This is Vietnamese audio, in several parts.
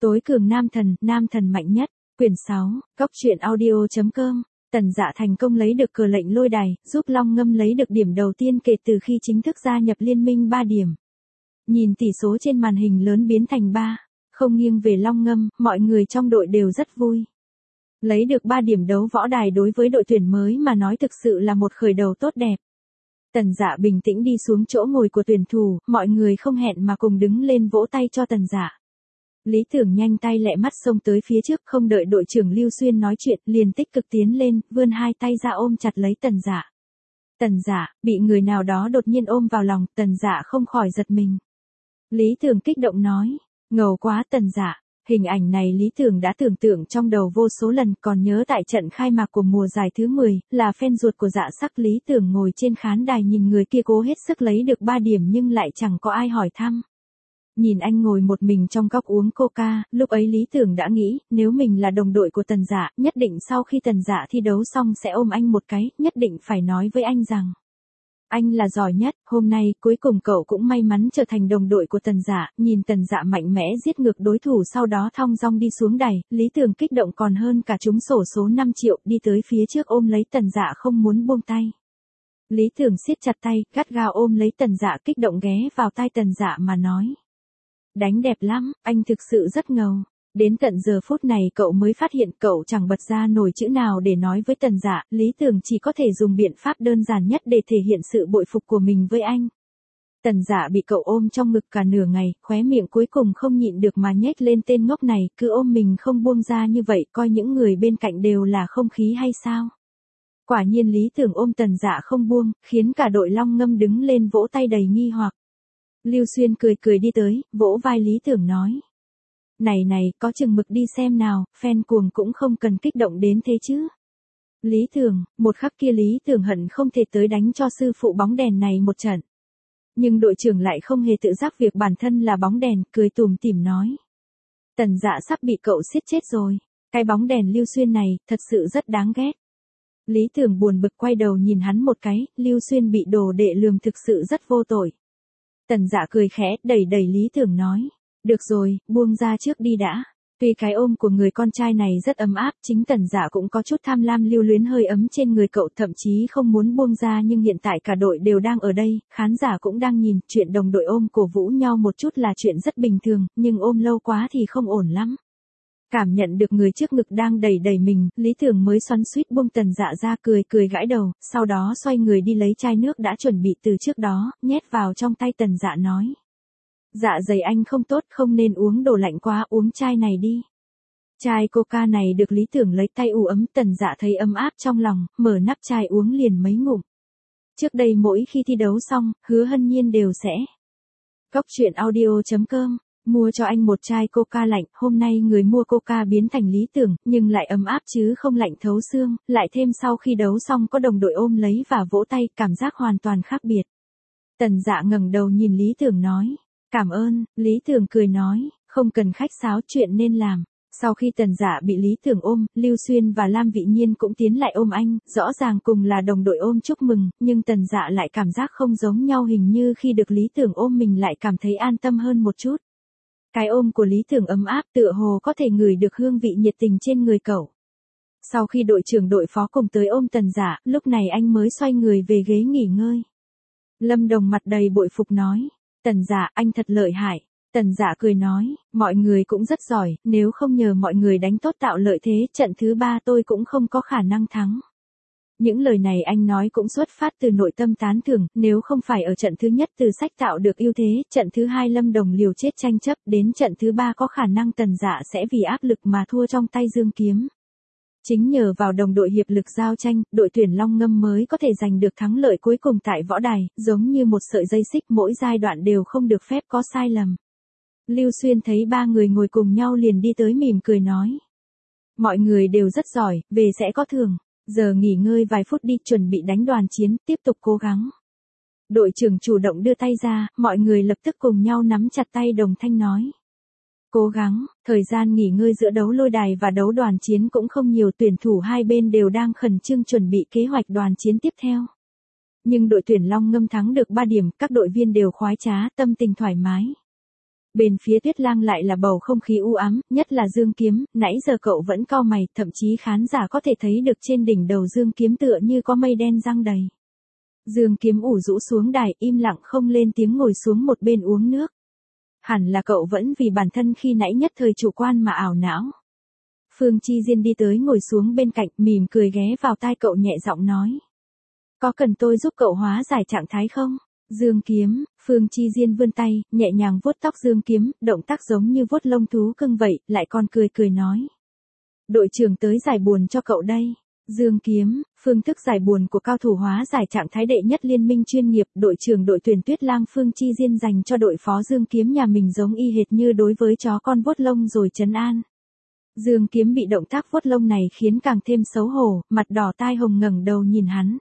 Tối cường nam thần mạnh nhất, quyển 6, Cóc truyện audio.com. Tần Dạ thành công lấy được cờ lệnh lôi đài, giúp Long Ngâm lấy được điểm đầu tiên kể từ khi chính thức gia nhập liên minh 3 điểm. Nhìn tỷ số trên màn hình lớn biến thành 3, không nghiêng về Long Ngâm, mọi người trong đội đều rất vui. Lấy được 3 điểm đấu võ đài đối với đội tuyển mới mà nói thực sự là một khởi đầu tốt đẹp. Tần Dạ bình tĩnh đi xuống chỗ ngồi của tuyển thủ, mọi người không hẹn mà cùng đứng lên vỗ tay cho Tần Dạ. Lý Tưởng nhanh tay lẹ mắt xông tới phía trước, không đợi đội trưởng Lưu Xuyên nói chuyện, liền tích cực tiến lên, vươn hai tay ra ôm chặt lấy Tần Dạ. Tần Dạ, bị người nào đó đột nhiên ôm vào lòng, Tần Dạ không khỏi giật mình. Lý Tưởng kích động nói, ngầu quá Tần Dạ. Hình ảnh này Lý Tưởng đã tưởng tượng trong đầu vô số lần, còn nhớ tại trận khai mạc của mùa giải thứ 10, là fan ruột của Dạ Sắc. Lý Tưởng ngồi trên khán đài nhìn người kia cố hết sức lấy được 3 điểm nhưng lại chẳng có ai hỏi thăm. Nhìn anh ngồi một mình trong góc uống coca, lúc ấy Lý Tưởng đã nghĩ, nếu mình là đồng đội của Tần Dạ, nhất định sau khi Tần Dạ thi đấu xong sẽ ôm anh một cái, nhất định phải nói với anh rằng anh là giỏi nhất. Hôm nay, cuối cùng cậu cũng may mắn trở thành đồng đội của Tần Dạ. Nhìn Tần Dạ mạnh mẽ giết ngược đối thủ sau đó thong dong đi xuống đài, Lý Tưởng kích động còn hơn cả trúng xổ số 5 triệu, đi tới phía trước ôm lấy Tần Dạ không muốn buông tay. Lý Tưởng siết chặt tay, gắt gao ôm lấy Tần Dạ, kích động ghé vào tai Tần Dạ mà nói. Đánh đẹp lắm, anh thực sự rất ngầu. Đến tận giờ phút này cậu mới phát hiện cậu chẳng bật ra nổi chữ nào để nói với Tần Dạ, Lý Tưởng chỉ có thể dùng biện pháp đơn giản nhất để thể hiện sự bội phục của mình với anh. Tần Dạ bị cậu ôm trong ngực cả nửa ngày, khóe miệng cuối cùng không nhịn được mà nhếch lên, tên ngốc này, cứ ôm mình không buông ra như vậy, coi những người bên cạnh đều là không khí hay sao? Quả nhiên Lý Tưởng ôm Tần Dạ không buông, khiến cả đội Long Ngâm đứng lên vỗ tay đầy nghi hoặc. Lưu Xuyên cười cười đi tới, vỗ vai Lý Tưởng nói. Này, có chừng mực đi xem nào, fan cuồng cũng không cần kích động đến thế chứ. Lý Tưởng, một khắc kia Lý Tưởng hận không thể tới đánh cho sư phụ bóng đèn này một trận. Nhưng đội trưởng lại không hề tự giác việc bản thân là bóng đèn, cười tủm tỉm nói. Tần Dạ sắp bị cậu siết chết rồi, cái bóng đèn Lưu Xuyên này, thật sự rất đáng ghét. Lý Tưởng buồn bực quay đầu nhìn hắn một cái, Lưu Xuyên bị đồ đệ lườm thực sự rất vô tội. Tần Dạ cười khẽ, đẩy Lý Tưởng nói. Được rồi, buông ra trước đi đã. Tuy cái ôm của người con trai này rất ấm áp, chính Tần Dạ cũng có chút tham lam lưu luyến hơi ấm trên người cậu, thậm chí không muốn buông ra, nhưng hiện tại cả đội đều đang ở đây, khán giả cũng đang nhìn, chuyện đồng đội ôm cổ vũ nhau một chút là chuyện rất bình thường, nhưng ôm lâu quá thì không ổn lắm. Cảm nhận được người trước ngực đang đẩy mình, Lý Tưởng mới xoắn xuýt buông Tần Dạ ra, cười gãi đầu, sau đó xoay người đi lấy chai nước đã chuẩn bị từ trước đó, nhét vào trong tay Tần Dạ nói. Dạ dày anh không tốt, không nên uống đồ lạnh quá, uống chai này đi. Chai coca này được Lý Tưởng lấy tay ủ ấm, Tần Dạ thấy ấm áp trong lòng, mở nắp chai uống liền mấy ngụm. Trước đây mỗi khi thi đấu xong, Hứa Hân Nhiên đều sẽ. Cóc truyện audio.com, mua cho anh một chai coca lạnh, hôm nay người mua coca biến thành Lý Tưởng, nhưng lại ấm áp chứ không lạnh thấu xương, lại thêm sau khi đấu xong có đồng đội ôm lấy và vỗ tay, cảm giác hoàn toàn khác biệt. Tần Dạ ngẩng đầu nhìn Lý Tưởng nói. Cảm ơn, Lý Tưởng cười nói, không cần khách sáo, chuyện nên làm. Sau khi Tần Dạ bị Lý Tưởng ôm, Lưu Xuyên và Lam Vị Nhiên cũng tiến lại ôm anh, rõ ràng cùng là đồng đội ôm chúc mừng, nhưng Tần Dạ lại cảm giác không giống nhau, hình như khi được Lý Tưởng ôm mình lại cảm thấy an tâm hơn một chút. Cái ôm của Lý Tưởng ấm áp, tựa hồ có thể ngửi được hương vị nhiệt tình trên người cậu. Sau khi đội trưởng đội phó cùng tới ôm Tần Dạ, lúc này anh mới xoay người về ghế nghỉ ngơi. Lâm Đồng mặt đầy bội phục nói. Tần Dạ, anh thật lợi hại. Tần Dạ cười nói, mọi người cũng rất giỏi, nếu không nhờ mọi người đánh tốt tạo lợi thế, trận thứ 3 tôi cũng không có khả năng thắng. Những lời này anh nói cũng xuất phát từ nội tâm tán thưởng, nếu không phải ở trận thứ nhất từ sách tạo được ưu thế, trận thứ 2 Lâm Đồng liều chết tranh chấp, đến trận thứ 3 có khả năng Tần Dạ sẽ vì áp lực mà thua trong tay Dương Kiếm. Chính nhờ vào đồng đội hiệp lực giao tranh, đội tuyển Long Ngâm mới có thể giành được thắng lợi cuối cùng tại võ đài, giống như một sợi dây xích, mỗi giai đoạn đều không được phép có sai lầm. Lưu Xuyên thấy 3 người ngồi cùng nhau liền đi tới mỉm cười nói. Mọi người đều rất giỏi, về sẽ có thưởng. Giờ nghỉ ngơi vài phút đi, chuẩn bị đánh đoàn chiến, tiếp tục cố gắng. Đội trưởng chủ động đưa tay ra, mọi người lập tức cùng nhau nắm chặt tay đồng thanh nói. Cố gắng, thời gian nghỉ ngơi giữa đấu lôi đài và đấu đoàn chiến cũng không nhiều, tuyển thủ hai bên đều đang khẩn trương chuẩn bị kế hoạch đoàn chiến tiếp theo. Nhưng đội tuyển Long Ngâm thắng được 3 điểm, các đội viên đều khoái trá, tâm tình thoải mái. Bên phía Tuyết Lang lại là bầu không khí u ám, nhất là Dương Kiếm, nãy giờ cậu vẫn cau mày, thậm chí khán giả có thể thấy được trên đỉnh đầu Dương Kiếm tựa như có mây đen giăng đầy. Dương Kiếm ủ rũ xuống đài, im lặng không lên tiếng ngồi xuống một bên uống nước. Hẳn là cậu vẫn vì bản thân khi nãy nhất thời chủ quan mà ảo não. Phương Chi Diên đi tới ngồi xuống bên cạnh, mỉm cười ghé vào tai cậu nhẹ giọng nói. Có cần tôi giúp cậu hóa giải trạng thái không? Dương Kiếm, Phương Chi Diên vươn tay, nhẹ nhàng vuốt tóc Dương Kiếm, động tác giống như vuốt lông thú cưng vậy, lại còn cười cười nói. Đội trưởng tới giải buồn cho cậu đây. Dương Kiếm, phương thức giải buồn của cao thủ hóa giải trạng thái đệ nhất liên minh chuyên nghiệp, đội trưởng đội tuyển Tuyết Lang Phương Chi Diên dành cho đội phó Dương Kiếm nhà mình giống y hệt như đối với chó con vuốt lông rồi trấn an. Dương Kiếm bị động tác vuốt lông này khiến càng thêm xấu hổ, mặt đỏ tai hồng ngẩng đầu nhìn hắn.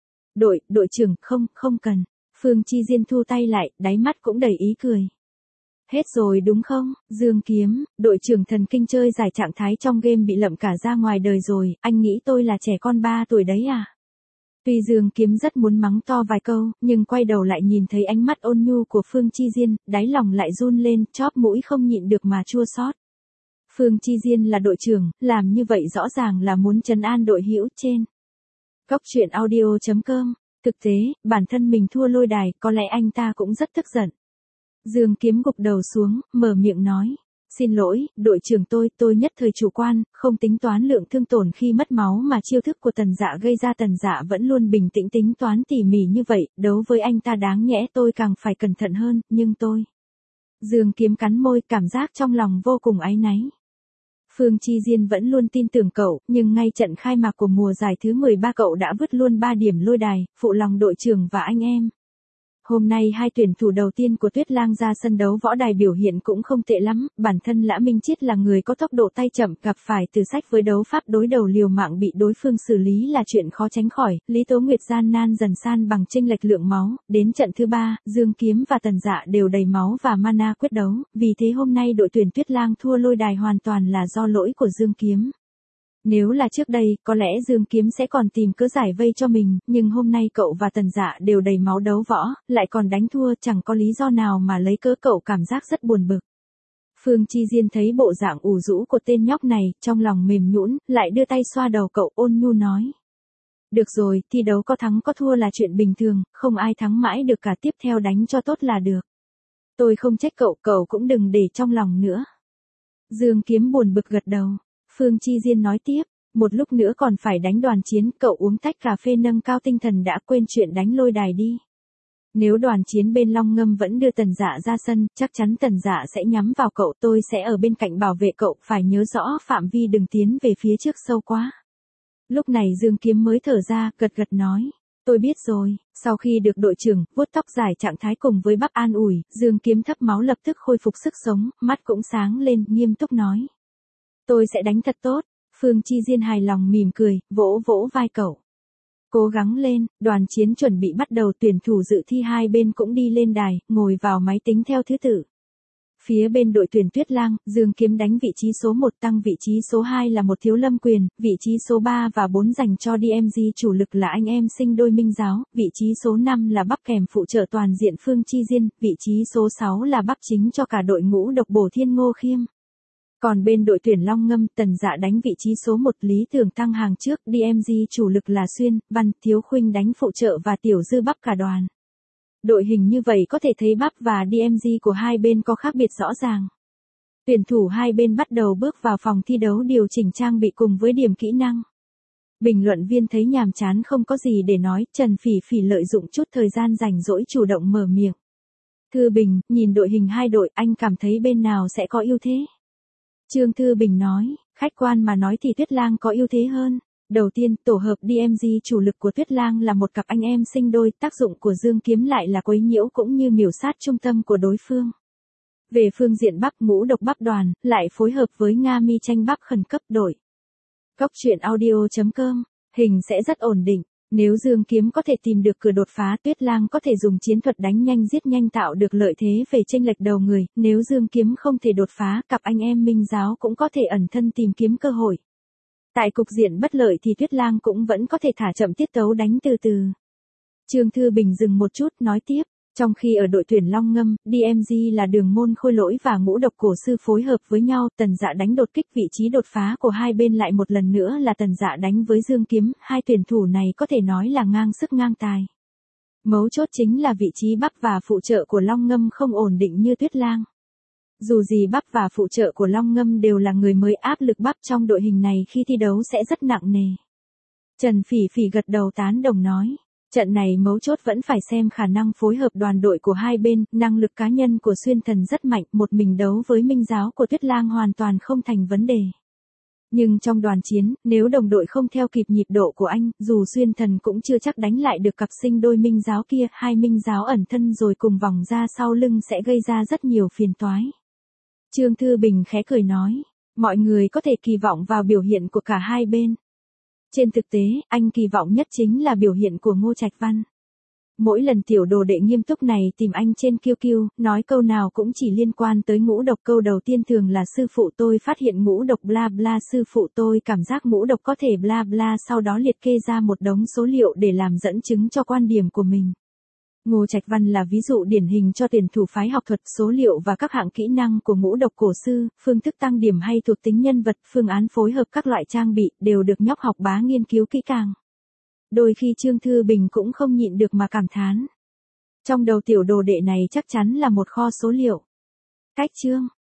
Đội trưởng, không cần. Phương Chi Diên thu tay lại, đáy mắt cũng đầy ý cười. Hết rồi đúng không, Dương Kiếm, đội trưởng thần kinh chơi giải trạng thái trong game bị lậm cả ra ngoài đời rồi, anh nghĩ tôi là trẻ con 3 tuổi đấy à? Tuy Dương Kiếm rất muốn mắng to vài câu, nhưng quay đầu lại nhìn thấy ánh mắt ôn nhu của Phương Chi Diên, đáy lòng lại run lên, chóp mũi không nhịn được mà chua xót. Phương Chi Diên là đội trưởng, làm như vậy rõ ràng là muốn trấn an đội hữu trên. Cóc truyện audio.com. Thực tế, bản thân mình thua lôi đài, có lẽ anh ta cũng rất tức giận. Dương Kiếm gục đầu xuống, mở miệng nói. Xin lỗi, đội trưởng tôi nhất thời chủ quan, không tính toán lượng thương tổn khi mất máu mà chiêu thức của Tần Dạ gây ra. Tần Dạ vẫn luôn bình tĩnh tính toán tỉ mỉ như vậy, đấu với anh ta đáng nhẽ tôi càng phải cẩn thận hơn, nhưng tôi. Dương Kiếm cắn môi, cảm giác trong lòng vô cùng áy náy. Phương Chi Diên vẫn luôn tin tưởng cậu, nhưng ngay trận khai mạc của mùa giải thứ 13 cậu đã vứt luôn 3 điểm lôi đài, phụ lòng đội trưởng và anh em. Hôm nay hai tuyển thủ đầu tiên của Tuyết Lang ra sân đấu võ đài biểu hiện cũng không tệ lắm, bản thân Lã Minh Chiết là người có tốc độ tay chậm, gặp phải Từ Sách với đấu pháp đối đầu liều mạng bị đối phương xử lý là chuyện khó tránh khỏi, Lý Tố Nguyệt gian nan dần san bằng chênh lệch lượng máu, đến trận thứ 3, Dương Kiếm và Tần Dạ đều đầy máu và mana quyết đấu, vì thế hôm nay đội tuyển Tuyết Lang thua lôi đài hoàn toàn là do lỗi của Dương Kiếm. Nếu là trước đây, có lẽ Dương Kiếm sẽ còn tìm cớ giải vây cho mình, nhưng hôm nay cậu và Tần Dạ đều đầy máu đấu võ, lại còn đánh thua, chẳng có lý do nào mà lấy cớ, cậu cảm giác rất buồn bực. Phương Chi Diên thấy bộ dạng ủ rũ của tên nhóc này, trong lòng mềm nhũn, lại đưa tay xoa đầu cậu, ôn nhu nói. Được rồi, thi đấu có thắng có thua là chuyện bình thường, không ai thắng mãi được cả, tiếp theo đánh cho tốt là được. Tôi không trách cậu cũng đừng để trong lòng nữa. Dương Kiếm buồn bực gật đầu. Phương Chi Diên nói tiếp, một lúc nữa còn phải đánh đoàn chiến, cậu uống tách cà phê nâng cao tinh thần đã, quên chuyện đánh lôi đài đi. Nếu đoàn chiến bên Long Ngâm vẫn đưa Tần Dạ ra sân, chắc chắn Tần Dạ sẽ nhắm vào cậu, tôi sẽ ở bên cạnh bảo vệ cậu, phải nhớ rõ phạm vi đừng tiến về phía trước sâu quá. Lúc này Dương Kiếm mới thở ra, gật gật nói, tôi biết rồi. Sau khi được đội trưởng vuốt tóc giải trạng thái cùng với bắp an ủi, Dương Kiếm thấp máu lập tức khôi phục sức sống, mắt cũng sáng lên, nghiêm túc nói. Tôi sẽ đánh thật tốt. Phương Chi Diên hài lòng mỉm cười, vỗ vỗ vai cậu. Cố gắng lên, đoàn chiến chuẩn bị bắt đầu, tuyển thủ dự thi hai bên cũng đi lên đài, ngồi vào máy tính theo thứ tự. Phía bên đội tuyển Tuyết Lang, Dương Kiếm đánh vị trí số 1, tăng vị trí số 2 là một Thiếu Lâm Quyền, vị trí số 3 và 4 dành cho DMZ chủ lực là anh em sinh đôi Minh Giáo, vị trí số 5 là bắp kèm phụ trợ toàn diện Phương Chi Diên, vị trí số 6 là bắp chính cho cả đội ngũ độc bổ Thiên Ngô Khiêm. Còn bên đội tuyển Long Ngâm, Tần Dạ đánh vị trí số 1, Lý Tưởng tăng hàng trước, DMZ chủ lực là Xuyên, Văn, Thiếu Khuynh đánh phụ trợ và Tiểu Dư bắp cả đoàn. Đội hình như vậy có thể thấy bắp và DMZ của hai bên có khác biệt rõ ràng. Tuyển thủ hai bên bắt đầu bước vào phòng thi đấu điều chỉnh trang bị cùng với điểm kỹ năng. Bình luận viên thấy nhàm chán không có gì để nói, Trần Phỉ Phỉ lợi dụng chút thời gian rảnh rỗi chủ động mở miệng. Thư Bình, nhìn đội hình hai đội, anh cảm thấy bên nào sẽ có ưu thế? Trương Thư Bình nói, khách quan mà nói thì Tuyết Lang có ưu thế hơn. Đầu tiên, tổ hợp DMZ chủ lực của Tuyết Lang là một cặp anh em sinh đôi, tác dụng của Dương Kiếm lại là quấy nhiễu cũng như miểu sát trung tâm của đối phương. Về phương diện bắp, ngũ độc bắp đoàn, lại phối hợp với Nga Mi tranh bắp khẩn cấp đội. Cóc truyện audio.com, hình sẽ rất ổn định. Nếu Dương Kiếm có thể tìm được cửa đột phá, Tuyết Lang có thể dùng chiến thuật đánh nhanh giết nhanh tạo được lợi thế về chênh lệch đầu người, nếu Dương Kiếm không thể đột phá, cặp anh em Minh Giáo cũng có thể ẩn thân tìm kiếm cơ hội. Tại cục diện bất lợi thì Tuyết Lang cũng vẫn có thể thả chậm tiết tấu đánh từ từ. Trương Thư Bình dừng một chút, nói tiếp, Trong khi ở đội tuyển Long Ngâm, DMG là Đường Môn Khôi Lỗi và Ngũ Độc Cổ Sư phối hợp với nhau, Tần Dạ đánh đột kích, vị trí đột phá của hai bên lại một lần nữa là Tần Dạ đánh với Dương Kiếm, hai tuyển thủ này có thể nói là ngang sức ngang tài. Mấu chốt chính là vị trí bắp và phụ trợ của Long Ngâm không ổn định như Tuyết Lang. Dù gì bắp và phụ trợ của Long Ngâm đều là người mới, áp lực bắp trong đội hình này khi thi đấu sẽ rất nặng nề. Trần Phỉ Phỉ gật đầu tán đồng nói. Trận này mấu chốt vẫn phải xem khả năng phối hợp đoàn đội của hai bên, năng lực cá nhân của Xuyên Thần rất mạnh, một mình đấu với Minh Giáo của Tuyết Lang hoàn toàn không thành vấn đề. Nhưng trong đoàn chiến, nếu đồng đội không theo kịp nhịp độ của anh, dù Xuyên Thần cũng chưa chắc đánh lại được cặp sinh đôi Minh Giáo kia, hai Minh Giáo ẩn thân rồi cùng vòng ra sau lưng sẽ gây ra rất nhiều phiền toái. Trương Thư Bình khẽ cười nói, mọi người có thể kỳ vọng vào biểu hiện của cả hai bên. Trên thực tế, anh kỳ vọng nhất chính là biểu hiện của Ngô Trạch Văn. Mỗi lần tiểu đồ đệ nghiêm túc này tìm anh trên QQ, nói câu nào cũng chỉ liên quan tới ngũ độc, câu đầu tiên thường là sư phụ tôi phát hiện ngũ độc bla bla, sư phụ tôi cảm giác ngũ độc có thể bla bla, sau đó liệt kê ra một đống số liệu để làm dẫn chứng cho quan điểm của mình. Ngô Trạch Văn là ví dụ điển hình cho tuyển thủ phái học thuật, số liệu và các hạng kỹ năng của ngũ độc cổ sư, phương thức tăng điểm hay thuộc tính nhân vật, phương án phối hợp các loại trang bị, đều được nhóc học bá nghiên cứu kỹ càng. Đôi khi Trương Thư Bình cũng không nhịn được mà cảm thán. Trong đầu tiểu đồ đệ này chắc chắn là một kho số liệu. Cách chương